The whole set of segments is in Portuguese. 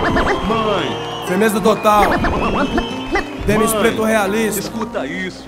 Mãe, firmeza total. Demis Preto realista. escuta isso.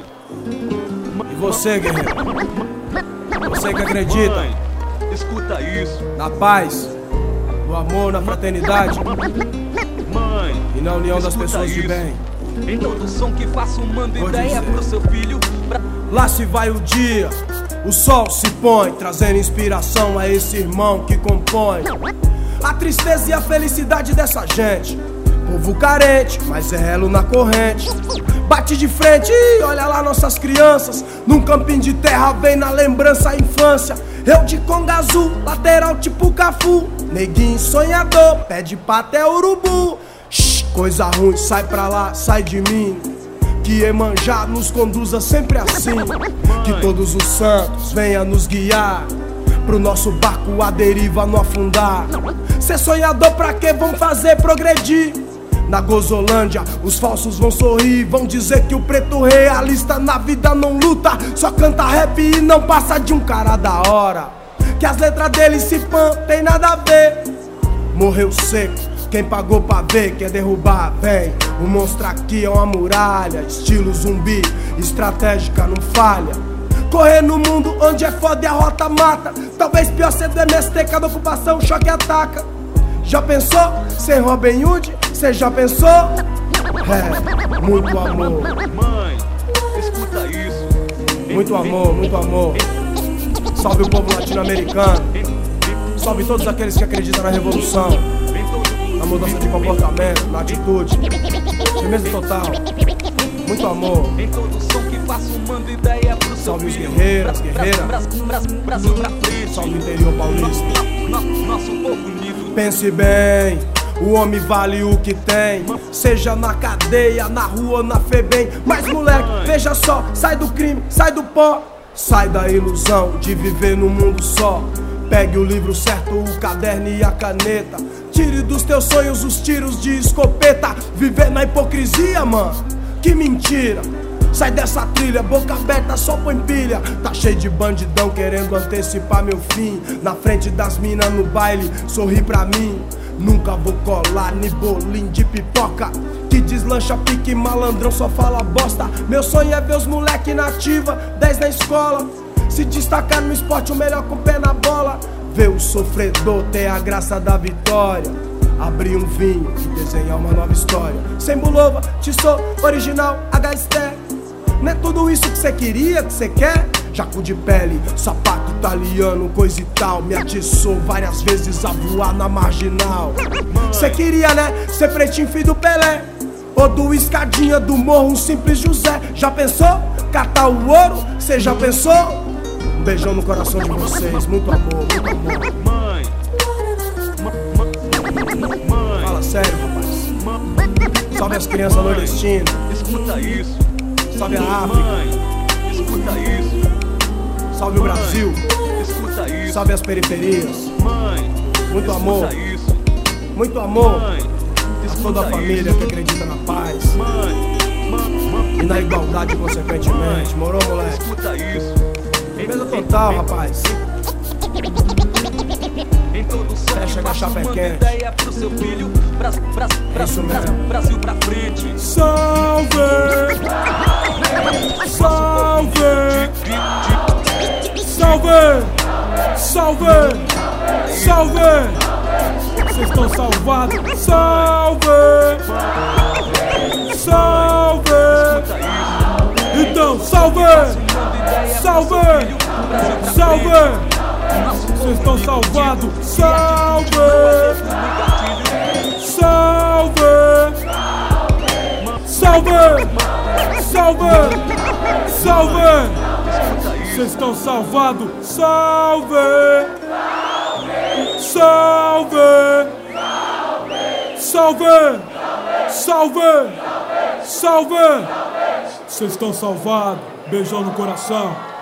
E você, guerreiro? Você que acredita Mãe, escuta isso. na paz, no amor, na fraternidade Mãe, e na união das escuta pessoas de isso. bem. Em todo som que faço, manda Vou ideia dizer. pro seu filho. Lá se vai o dia, o sol se põe, trazendo inspiração a esse irmão que compõe a tristeza e a felicidade dessa gente. Povo carente, mas é elo na corrente. Bate de frente e olha lá nossas crianças. Num campinho de terra vem na lembrança a infância. Eu de conga azul, lateral tipo Cafu. Neguinho sonhador, pede pra até urubu. Shhh, coisa ruim, sai pra lá, sai de mim. Que Iemanjá nos conduza sempre assim. Que todos os santos venham nos guiar pro nosso barco a deriva não afundar. Cê sonhador pra quê? Vamos fazer progredir. Na Gozolândia, os falsos vão sorrir. Vão dizer que o preto realista na vida não luta. Só canta rap e não passa de um cara da hora. Que as letras dele se pã, tem nada a ver. Morreu seco, quem pagou pra ver, quer derrubar, vem. O monstro aqui é uma muralha, estilo zumbi, estratégica não falha. Correr no mundo onde é foda e a rota mata. Talvez pior ser do MST, cada ocupação choque ataca. Já pensou? Sem Robin Hood? Cê já pensou? É, muito amor. Mãe, escuta isso. Muito amor, muito amor. Salve o povo latino-americano. Salve todos aqueles que acreditam na revolução, na mudança de comportamento, na atitude. Firmeza total. Muito amor. Em todo som que faço, manda ideia pro seu Salve os filho. guerreiros, guerreiras. Brasil pra frente. Salve o interior paulista. Nosso povo unido. Pense bem, o homem vale o que tem. Seja na cadeia, na rua, na FEBEM. Mas moleque, veja só, sai do crime, sai do pó. Sai da ilusão de viver num mundo só. Pegue o livro certo, o caderno e a caneta. Tire dos teus sonhos os tiros de escopeta. Viver na hipocrisia, mano, que mentira. Sai dessa trilha, boca aberta, só põe pilha. Tá cheio de bandidão querendo antecipar meu fim. Na frente das minas no baile, sorri pra mim. Nunca vou colar nem bolinho de pipoca que deslancha pique, malandrão só fala bosta. Meu sonho é ver os moleque na ativa, 10 na escola. Se destacar no esporte, o melhor com o pé na bola. Ver o sofredor ter a graça da vitória. Abrir um vinho e desenhar uma nova história. Sem bulova, tissot, original, HST. Não é tudo isso que cê queria, que cê quer? Jaco de pele, sapato italiano, coisa e tal. Me atiçou várias vezes a voar na marginal. Cê queria, né? Ser pretinho, filho do Pelé. Ou do escadinha do morro, um simples José. Já pensou? Catar o ouro? Cê já pensou? Um beijão no coração de vocês, muito amor, muito amor. Mãe, Fala sério, rapaz. Salve as crianças nordestinas. escuta isso. Salve a África. Mãe, escuta isso. Salve o Brasil. Escuta isso. Salve as periferias. Mãe, Muito escuta amor. isso. Muito amor Mãe, a escuta toda a família isso. que acredita na paz Mãe, e na igualdade consequentemente. Morou, moleque? escuta isso. Firmeza total, rapaz. Em todo som Fecha que a faço, chapa manda quente. ideia pro seu filho. Isso mesmo. Brasil pra frente. Salve! Salve! Salve! Salve! Salve! Vocês estão salvados! Salve! Salve! Então, salve! Salve! Salve! Vocês estão salvados! Salve! Salve! Salve! Salve! Salve! Vocês estão salvados! Salve! Salve! Salve! Salve! Salve! Vocês estão salvados! Beijão no coração!